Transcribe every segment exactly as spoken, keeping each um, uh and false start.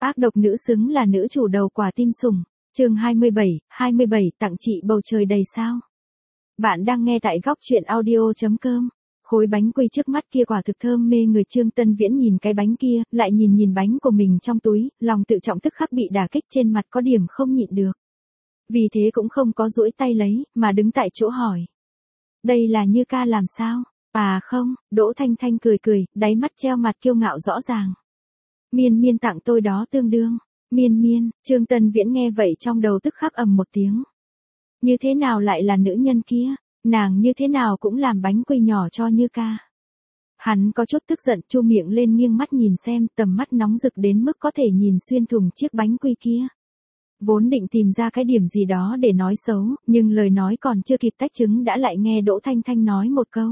Ác độc nữ xứng là nữ chủ đầu quả tim sủng. Chương hai mươi bảy, hai mươi bảy tặng chị bầu trời đầy sao. Bạn đang nghe tại góc truyện audio chấm com. Khối bánh quy trước mắt kia quả thực thơm mê người. Trương Tân Viễn nhìn cái bánh kia, lại nhìn nhìn bánh của mình trong túi, lòng tự trọng tức khắc bị đả kích, trên mặt có điểm không nhịn được. Vì thế cũng không có duỗi tay lấy, mà đứng tại chỗ hỏi. Đây là Như ca làm sao? À không, Đỗ Thanh Thanh cười cười, đáy mắt treo mặt kiêu ngạo rõ ràng. Miên Miên tặng tôi đó tương đương. Miên Miên, Trương Tân Viễn nghe vậy trong đầu tức khắc ầm một tiếng. Như thế nào lại là nữ nhân kia? Nàng như thế nào cũng làm bánh quy nhỏ cho Như ca. Hắn có chút tức giận, chu miệng lên nghiêng mắt nhìn xem, tầm mắt nóng rực đến mức có thể nhìn xuyên thủng chiếc bánh quy kia. Vốn định tìm ra cái điểm gì đó để nói xấu, nhưng lời nói còn chưa kịp tách trứng đã lại nghe Đỗ Thanh Thanh nói một câu.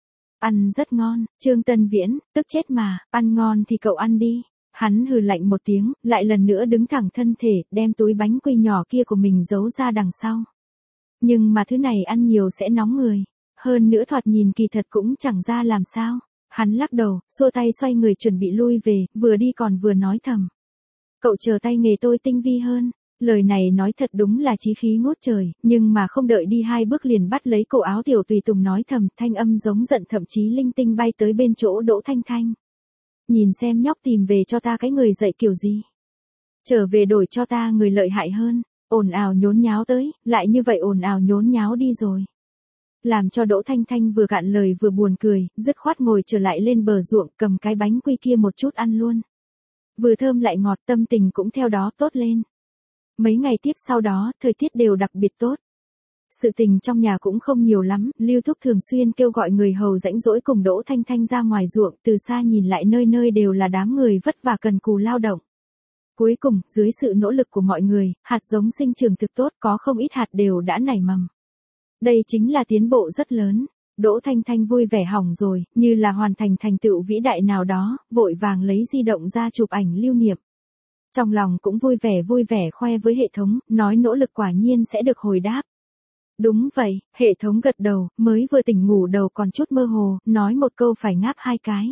Ăn rất ngon. Trương Tân Viễn, tức chết mà, ăn ngon thì cậu ăn đi. Hắn hừ lạnh một tiếng, lại lần nữa đứng thẳng thân thể, đem túi bánh quy nhỏ kia của mình giấu ra đằng sau. Nhưng mà thứ này ăn nhiều sẽ nóng người. Hơn nữa thoạt nhìn kỳ thật cũng chẳng ra làm sao. Hắn lắc đầu, xua tay xoay người chuẩn bị lui về, vừa đi còn vừa nói thầm. Cậu chờ tay nghề tôi tinh vi hơn. Lời này nói thật đúng là chí khí ngút trời, nhưng mà không đợi đi hai bước liền bắt lấy cổ áo tiểu tùy tùng nói thầm, thanh âm giống giận thậm chí linh tinh bay tới bên chỗ Đỗ Thanh Thanh. Nhìn xem nhóc tìm về cho ta cái người dạy kiểu gì. Trở về đổi cho ta người lợi hại hơn, ồn ào nhốn nháo tới, lại như vậy ồn ào nhốn nháo đi rồi. Làm cho Đỗ Thanh Thanh vừa cạn lời vừa buồn cười, dứt khoát ngồi trở lại lên bờ ruộng cầm cái bánh quy kia một chút ăn luôn. Vừa thơm lại ngọt, tâm tình cũng theo đó tốt lên. Mấy ngày tiếp sau đó, thời tiết đều đặc biệt tốt. Sự tình trong nhà cũng không nhiều lắm, Lưu Thúc thường xuyên kêu gọi người hầu rãnh rỗi cùng Đỗ Thanh Thanh ra ngoài ruộng, từ xa nhìn lại nơi nơi đều là đám người vất vả cần cù lao động. Cuối cùng, dưới sự nỗ lực của mọi người, hạt giống sinh trưởng thực tốt, có không ít hạt đều đã nảy mầm. Đây chính là tiến bộ rất lớn. Đỗ Thanh Thanh vui vẻ hỏng rồi, như là hoàn thành thành tựu vĩ đại nào đó, vội vàng lấy di động ra chụp ảnh lưu niệm. Trong lòng cũng vui vẻ vui vẻ khoe với hệ thống, nói nỗ lực quả nhiên sẽ được hồi đáp. Đúng vậy, hệ thống gật đầu, mới vừa tỉnh ngủ đầu còn chút mơ hồ, nói một câu phải ngáp hai cái.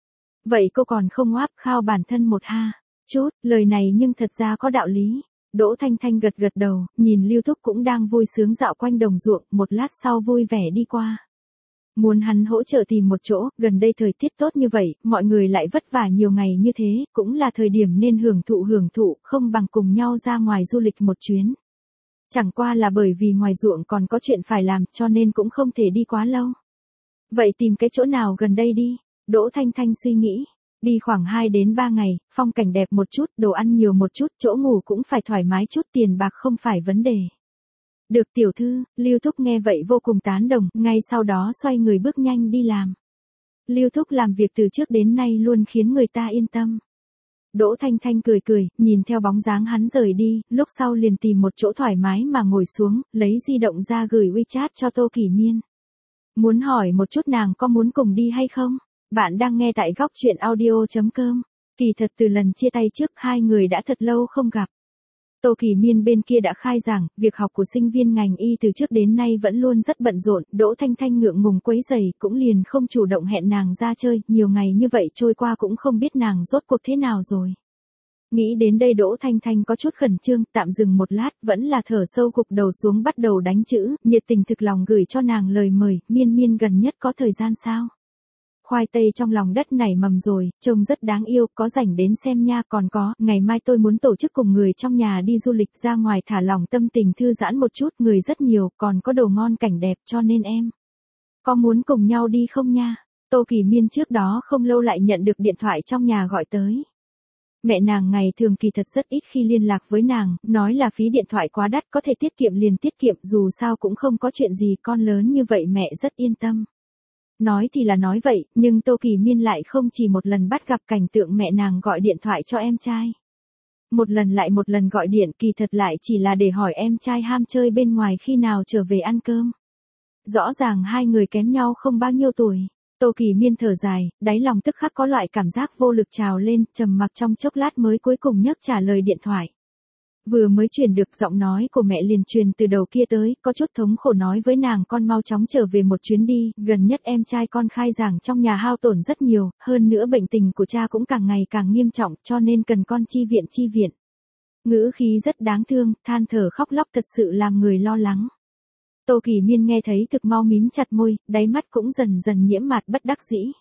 Vậy cô còn không ngáp khao bản thân một ha, chút, lời này nhưng thật ra có đạo lý. Đỗ Thanh Thanh gật gật đầu, nhìn Lưu Thúc cũng đang vui sướng dạo quanh đồng ruộng, một lát sau vui vẻ đi qua. Muốn hắn hỗ trợ tìm một chỗ, gần đây thời tiết tốt như vậy, mọi người lại vất vả nhiều ngày như thế, cũng là thời điểm nên hưởng thụ hưởng thụ, không bằng cùng nhau ra ngoài du lịch một chuyến. Chẳng qua là bởi vì ngoài ruộng còn có chuyện phải làm, cho nên cũng không thể đi quá lâu. Vậy tìm cái chỗ nào gần đây đi, Đỗ Thanh Thanh suy nghĩ. Đi khoảng hai đến ba ngày, phong cảnh đẹp một chút, đồ ăn nhiều một chút, chỗ ngủ cũng phải thoải mái chút, tiền bạc không phải vấn đề. Được tiểu thư, Lưu Thúc nghe vậy vô cùng tán đồng, ngay sau đó xoay người bước nhanh đi làm. Lưu Thúc làm việc từ trước đến nay luôn khiến người ta yên tâm. Đỗ Thanh Thanh cười cười, nhìn theo bóng dáng hắn rời đi, lúc sau liền tìm một chỗ thoải mái mà ngồi xuống, lấy di động ra gửi WeChat cho Tô Kỳ Miên. Muốn hỏi một chút nàng có muốn cùng đi hay không? Bạn đang nghe tại góc truyện audio chấm com. Kỳ thật từ lần chia tay trước hai người đã thật lâu không gặp. Tô Kỳ Miên bên kia đã khai giảng, việc học của sinh viên ngành y từ trước đến nay vẫn luôn rất bận rộn, Đỗ Thanh Thanh ngượng ngùng quấy rầy, cũng liền không chủ động hẹn nàng ra chơi, nhiều ngày như vậy trôi qua cũng không biết nàng rốt cuộc thế nào rồi. Nghĩ đến đây Đỗ Thanh Thanh có chút khẩn trương, tạm dừng một lát, vẫn là thở sâu gục đầu xuống bắt đầu đánh chữ, nhiệt tình thực lòng gửi cho nàng lời mời, Miên Miên gần nhất có thời gian sao? Khoai tây trong lòng đất nảy mầm rồi, trông rất đáng yêu, có rảnh đến xem nha, còn có, ngày mai tôi muốn tổ chức cùng người trong nhà đi du lịch ra ngoài thả lỏng tâm tình thư giãn một chút, người rất nhiều, còn có đồ ngon cảnh đẹp cho nên em. Có muốn cùng nhau đi không nha? Tô Kỳ Miên trước đó không lâu lại nhận được điện thoại trong nhà gọi tới. Mẹ nàng ngày thường kỳ thật rất ít khi liên lạc với nàng, nói là phí điện thoại quá đắt có thể tiết kiệm liền tiết kiệm, dù sao cũng không có chuyện gì, con lớn như vậy mẹ rất yên tâm. Nói thì là nói vậy, nhưng Tô Kỳ Miên lại không chỉ một lần bắt gặp cảnh tượng mẹ nàng gọi điện thoại cho em trai. Một lần lại một lần gọi điện kỳ thật lại chỉ là để hỏi em trai ham chơi bên ngoài khi nào trở về ăn cơm. Rõ ràng hai người kém nhau không bao nhiêu tuổi. Tô Kỳ Miên thở dài, đáy lòng tức khắc có loại cảm giác vô lực trào lên, trầm mặc trong chốc lát mới cuối cùng nhấc trả lời điện thoại. vừa mới chuyển được giọng nói của mẹ liền truyền từ đầu kia tới, có chút thống khổ nói với nàng con mau chóng trở về một chuyến đi, gần nhất em trai con khai giảng trong nhà hao tổn rất nhiều, hơn nữa bệnh tình của cha cũng càng ngày càng nghiêm trọng cho nên cần con chi viện chi viện. Ngữ khí rất đáng thương, than thở khóc lóc thật sự làm người lo lắng. Tô Kỳ Miên nghe thấy thực mau mím chặt môi, đáy mắt cũng dần dần nhiễm mạt bất đắc dĩ.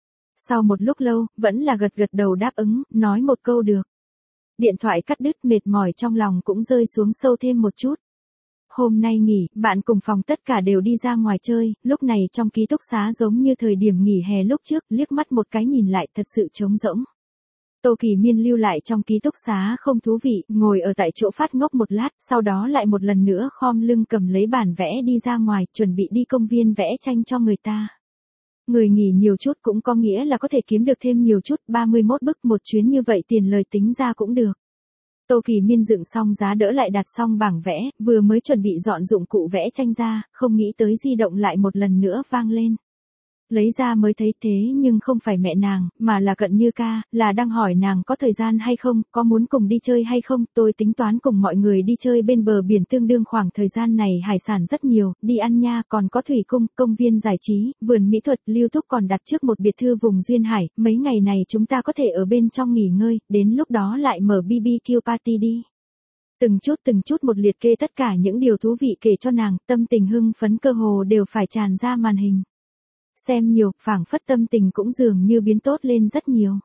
Sau một lúc lâu, vẫn là gật gật đầu đáp ứng, nói một câu được. Điện thoại cắt đứt, mệt mỏi trong lòng cũng rơi xuống sâu thêm một chút. Hôm nay nghỉ, bạn cùng phòng tất cả đều đi ra ngoài chơi, lúc này trong ký túc xá giống như thời điểm nghỉ hè lúc trước, liếc mắt một cái nhìn lại thật sự trống rỗng. Tô Kỳ Miên lưu lại trong ký túc xá không thú vị, ngồi ở tại chỗ phát ngốc một lát, sau đó lại một lần nữa khom lưng cầm lấy bản vẽ đi ra ngoài, chuẩn bị đi công viên vẽ tranh cho người ta. Người nghỉ nhiều chút cũng có nghĩa là có thể kiếm được thêm nhiều chút, ba mươi mốt bức một chuyến như vậy tiền lời tính ra cũng được. Tô Kỳ Miên dựng xong giá đỡ lại đặt xong bảng vẽ, vừa mới chuẩn bị dọn dụng cụ vẽ tranh ra, không nghĩ tới di động lại một lần nữa vang lên. Lấy ra mới thấy thế nhưng không phải mẹ nàng, mà là Cận Như ca, là đang hỏi nàng có thời gian hay không, có muốn cùng đi chơi hay không, tôi tính toán cùng mọi người đi chơi bên bờ biển tương đương khoảng thời gian này hải sản rất nhiều, đi ăn nha, còn có thủy cung, công viên giải trí, vườn mỹ thuật, Lưu Thúc còn đặt trước một biệt thự vùng duyên hải, mấy ngày này chúng ta có thể ở bên trong nghỉ ngơi, đến lúc đó lại mở bê bê kiu party đi. Từng chút từng chút một liệt kê tất cả những điều thú vị kể cho nàng, tâm tình hưng phấn cơ hồ đều phải tràn ra màn hình. Xem nhiều, phảng phất tâm tình cũng dường như biến tốt lên rất nhiều.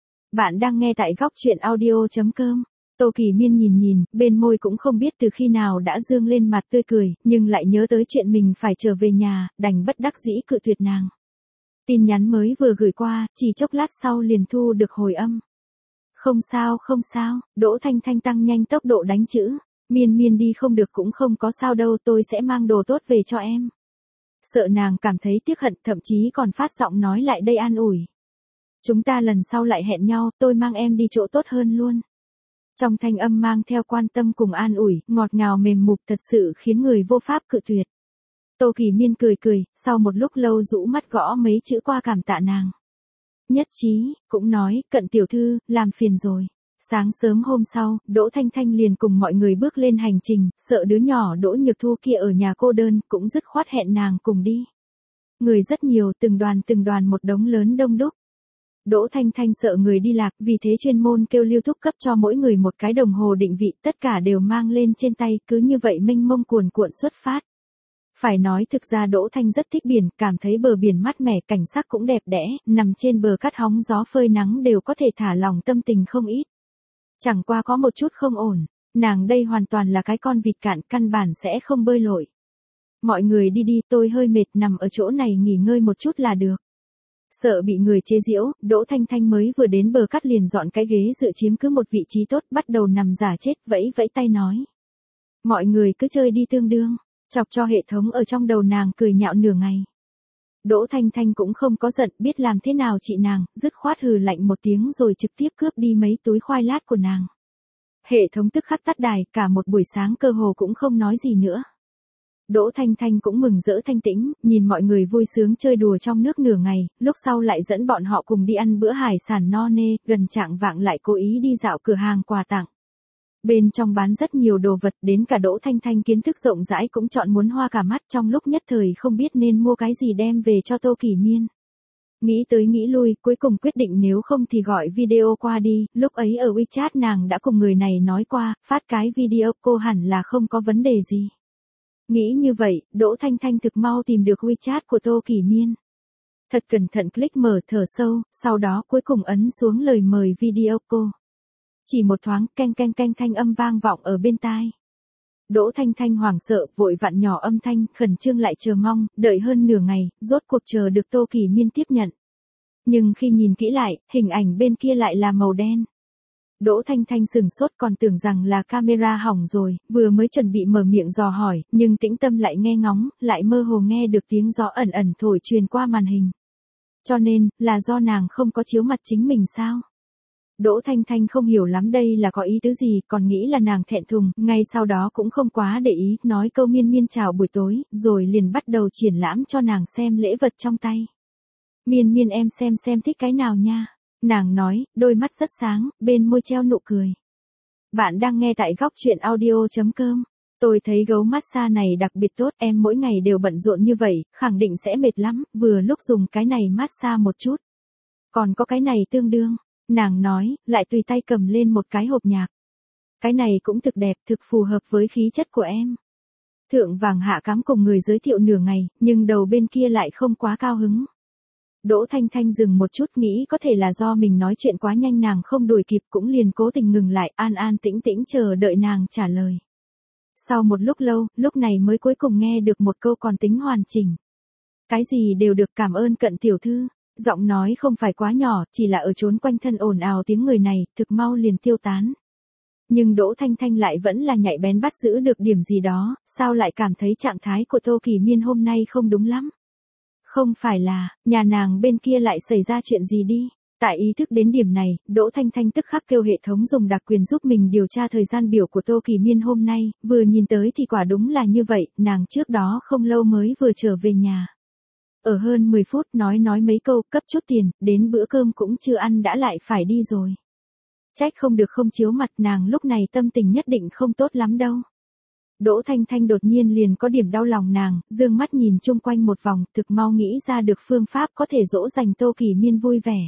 Bạn đang nghe tại góc truyện audio chấm com. Tô Kỳ Miên nhìn nhìn, bên môi cũng không biết từ khi nào đã dương lên mặt tươi cười, nhưng lại nhớ tới chuyện mình phải trở về nhà, đành bất đắc dĩ cự tuyệt nàng. Tin nhắn mới vừa gửi qua, chỉ chốc lát sau liền thu được hồi âm. Không sao không sao, Đỗ Thanh Thanh tăng nhanh tốc độ đánh chữ. Miên Miên đi không được cũng không có sao đâu, tôi sẽ mang đồ tốt về cho em. Sợ nàng cảm thấy tiếc hận, thậm chí còn phát giọng nói lại đây an ủi. Chúng ta lần sau lại hẹn nhau, tôi mang em đi chỗ tốt hơn luôn. Trong thanh âm mang theo quan tâm cùng an ủi, ngọt ngào mềm mục thật sự khiến người vô pháp cự tuyệt. Tô Kỳ Miên cười cười, sau một lúc lâu rũ mắt gõ mấy chữ qua cảm tạ nàng. Nhất trí, cũng nói, Cận tiểu thư, làm phiền rồi. Sáng sớm hôm sau, Đỗ Thanh Thanh liền cùng mọi người bước lên hành trình, sợ đứa nhỏ Đỗ Nhược Thu kia ở nhà cô đơn, cũng dứt khoát hẹn nàng cùng đi. Người rất nhiều, từng đoàn từng đoàn một đống lớn đông đúc. Đỗ Thanh Thanh sợ người đi lạc, vì thế chuyên môn kêu Lưu Thúc cấp cho mỗi người một cái đồng hồ định vị, tất cả đều mang lên trên tay, cứ như vậy mênh mông cuồn cuộn xuất phát. Phải nói thực ra Đỗ Thanh rất thích biển, cảm thấy bờ biển mát mẻ, cảnh sắc cũng đẹp đẽ, nằm trên bờ cát hóng gió phơi nắng đều có thể thả lỏng tâm tình không ít. Chẳng qua có một chút không ổn, nàng đây hoàn toàn là cái con vịt cạn, căn bản sẽ không bơi lội. Mọi người đi đi, tôi hơi mệt, nằm ở chỗ này nghỉ ngơi một chút là được. Sợ bị người chế giễu, Đỗ Thanh Thanh mới vừa đến bờ cát liền dọn cái ghế dựa chiếm cứ một vị trí tốt, bắt đầu nằm giả chết, vẫy vẫy tay nói. Mọi người cứ chơi đi tương đương, chọc cho hệ thống ở trong đầu nàng cười nhạo nửa ngày. Đỗ Thanh Thanh cũng không có giận, biết làm thế nào chị nàng, dứt khoát hừ lạnh một tiếng rồi trực tiếp cướp đi mấy túi khoai lát của nàng. Hệ thống tức khắc tắt đài, cả một buổi sáng cơ hồ cũng không nói gì nữa. Đỗ Thanh Thanh cũng mừng rỡ thanh tĩnh, nhìn mọi người vui sướng chơi đùa trong nước nửa ngày, lúc sau lại dẫn bọn họ cùng đi ăn bữa hải sản no nê, gần chạng vạng lại cố ý đi dạo cửa hàng quà tặng. Bên trong bán rất nhiều đồ vật, đến cả Đỗ Thanh Thanh kiến thức rộng rãi cũng chọn muốn hoa cả mắt, trong lúc nhất thời không biết nên mua cái gì đem về cho Tô Kỳ Miên. Nghĩ tới nghĩ lui, cuối cùng quyết định nếu không thì gọi video qua đi, lúc ấy ở WeChat nàng đã cùng người này nói qua, phát cái video cô hẳn là không có vấn đề gì. Nghĩ như vậy, Đỗ Thanh Thanh thực mau tìm được WeChat của Tô Kỳ Miên. Thật cẩn thận click mở, thở sâu, sau đó cuối cùng ấn xuống lời mời video cô. Chỉ một thoáng, canh canh canh thanh âm vang vọng ở bên tai. Đỗ Thanh Thanh hoảng sợ, vội vặn nhỏ âm thanh, khẩn trương lại chờ mong, đợi hơn nửa ngày, rốt cuộc chờ được Tô Kỳ Miên tiếp nhận. Nhưng khi nhìn kỹ lại, hình ảnh bên kia lại là màu đen. Đỗ Thanh Thanh sừng sốt, còn tưởng rằng là camera hỏng rồi, vừa mới chuẩn bị mở miệng dò hỏi, nhưng tĩnh tâm lại nghe ngóng, lại mơ hồ nghe được tiếng gió ẩn ẩn thổi truyền qua màn hình. Cho nên, là do nàng không có chiếu mặt chính mình sao? Đỗ Thanh Thanh không hiểu lắm đây là có ý tứ gì, còn nghĩ là nàng thẹn thùng, ngay sau đó cũng không quá để ý, nói câu Miên Miên chào buổi tối, rồi liền bắt đầu triển lãm cho nàng xem lễ vật trong tay. Miên Miên em xem xem thích cái nào nha. Nàng nói, đôi mắt rất sáng, bên môi treo nụ cười. Bạn đang nghe tại góc chuyện audio chấm com. Tôi thấy gấu massage này đặc biệt tốt, em mỗi ngày đều bận rộn như vậy, khẳng định sẽ mệt lắm, vừa lúc dùng cái này massage một chút. Còn có cái này tương đương, nàng nói, lại tùy tay cầm lên một cái hộp nhạc. Cái này cũng thực đẹp, thực phù hợp với khí chất của em. Thượng vàng hạ cám cùng người giới thiệu nửa ngày, nhưng đầu bên kia lại không quá cao hứng. Đỗ Thanh Thanh dừng một chút, nghĩ có thể là do mình nói chuyện quá nhanh nàng không đuổi kịp, cũng liền cố tình ngừng lại, an an tĩnh tĩnh chờ đợi nàng trả lời. Sau một lúc lâu, lúc này mới cuối cùng nghe được một câu còn tính hoàn chỉnh. Cái gì đều được, cảm ơn Cận tiểu thư. Giọng nói không phải quá nhỏ, chỉ là ở trốn quanh thân ồn ào tiếng người này, thực mau liền tiêu tán. Nhưng Đỗ Thanh Thanh lại vẫn là nhạy bén bắt giữ được điểm gì đó, sao lại cảm thấy trạng thái của Tô Kỳ Miên hôm nay không đúng lắm. Không phải là, nhà nàng bên kia lại xảy ra chuyện gì đi. Tại ý thức đến điểm này, Đỗ Thanh Thanh tức khắc kêu hệ thống dùng đặc quyền giúp mình điều tra thời gian biểu của Tô Kỳ Miên hôm nay, vừa nhìn tới thì quả đúng là như vậy, nàng trước đó không lâu mới vừa trở về nhà. Ở hơn mười phút nói nói mấy câu, cấp chút tiền, đến bữa cơm cũng chưa ăn đã lại phải đi rồi. Trách không được không chiếu mặt, nàng lúc này tâm tình nhất định không tốt lắm đâu. Đỗ Thanh Thanh đột nhiên liền có điểm đau lòng nàng, dương mắt nhìn chung quanh một vòng, thực mau nghĩ ra được phương pháp có thể dỗ dành Tô Kỳ Miên vui vẻ.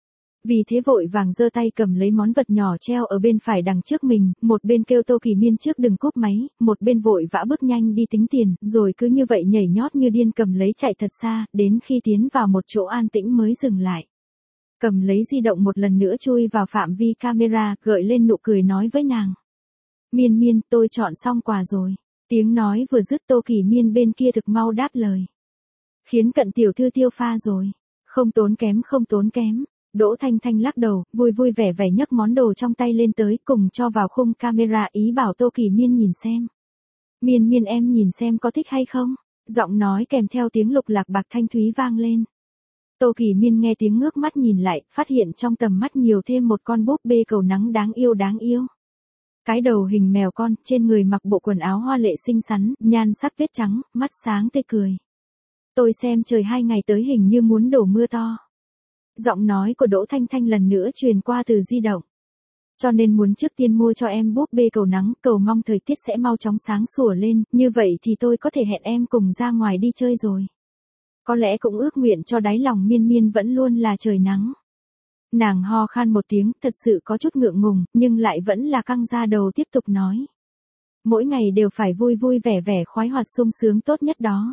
Vì thế vội vàng giơ tay cầm lấy món vật nhỏ treo ở bên phải đằng trước mình, một bên kêu Tô Kỳ Miên trước đừng cúp máy, một bên vội vã bước nhanh đi tính tiền, rồi cứ như vậy nhảy nhót như điên cầm lấy chạy thật xa, đến khi tiến vào một chỗ an tĩnh mới dừng lại. Cầm lấy di động một lần nữa chui vào phạm vi camera, gợi lên nụ cười nói với nàng. Miên Miên, tôi chọn xong quà rồi. Tiếng nói vừa dứt Tô Kỳ Miên bên kia thực mau đáp lời. Khiến Cận tiểu thư tiêu pha rồi. Không tốn kém không tốn kém. Đỗ Thanh Thanh lắc đầu, vui vui vẻ vẻ nhấc món đồ trong tay lên tới cùng cho vào khung camera, ý bảo Tô Kỳ Miên nhìn xem. Miên Miên em nhìn xem có thích hay không? Giọng nói kèm theo tiếng lục lạc bạc thanh thúy vang lên. Tô Kỳ Miên nghe tiếng ngước mắt nhìn lại, phát hiện trong tầm mắt nhiều thêm một con búp bê cầu nắng đáng yêu đáng yêu. Cái đầu hình mèo con, trên người mặc bộ quần áo hoa lệ xinh xắn, nhan sắc tuyết trắng, mắt sáng tươi cười. Tôi xem trời hai ngày tới hình như muốn đổ mưa to. Giọng nói của Đỗ Thanh Thanh lần nữa truyền qua từ di động. Cho nên muốn trước tiên mua cho em búp bê cầu nắng, cầu mong thời tiết sẽ mau chóng sáng sủa lên, như vậy thì tôi có thể hẹn em cùng ra ngoài đi chơi rồi. Có lẽ cũng ước nguyện cho đáy lòng Miên Miên vẫn luôn là trời nắng. Nàng ho khan một tiếng, thật sự có chút ngượng ngùng, nhưng lại vẫn là căng ra đầu tiếp tục nói. Mỗi ngày đều phải vui vui vẻ vẻ khoái hoạt sung sướng tốt nhất đó.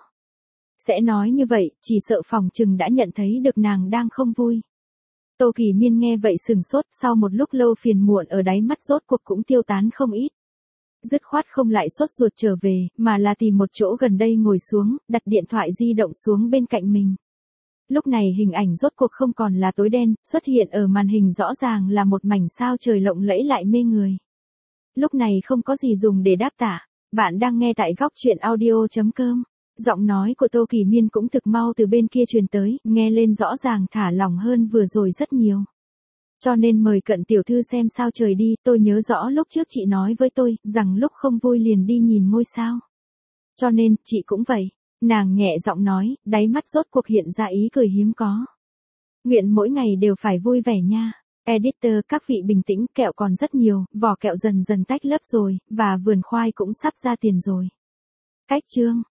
Sẽ nói như vậy, chỉ sợ phòng trừng đã nhận thấy được nàng đang không vui. Tô Kỳ Miên nghe vậy sừng sốt, sau một lúc lâu phiền muộn ở đáy mắt rốt cuộc cũng tiêu tán không ít. Dứt khoát không lại sốt ruột trở về, mà là tìm một chỗ gần đây ngồi xuống, đặt điện thoại di động xuống bên cạnh mình. Lúc này hình ảnh rốt cuộc không còn là tối đen, xuất hiện ở màn hình rõ ràng là một mảnh sao trời lộng lẫy lại mê người. Lúc này không có gì dùng để đáp tả, bạn đang nghe tại góc chuyện audio chấm com. Giọng nói của Tô Kỳ Miên cũng thực mau từ bên kia truyền tới, nghe lên rõ ràng thả lỏng hơn vừa rồi rất nhiều. Cho nên mời Cận tiểu thư xem sao trời đi, tôi nhớ rõ lúc trước chị nói với tôi, rằng lúc không vui liền đi nhìn ngôi sao. Cho nên, chị cũng vậy. Nàng nhẹ giọng nói, đáy mắt rốt cuộc hiện ra ý cười hiếm có. Nguyện mỗi ngày đều phải vui vẻ nha. Editor, các vị bình tĩnh, kẹo còn rất nhiều, vỏ kẹo dần dần tách lớp rồi, và vườn khoai cũng sắp ra tiền rồi. Cách chương.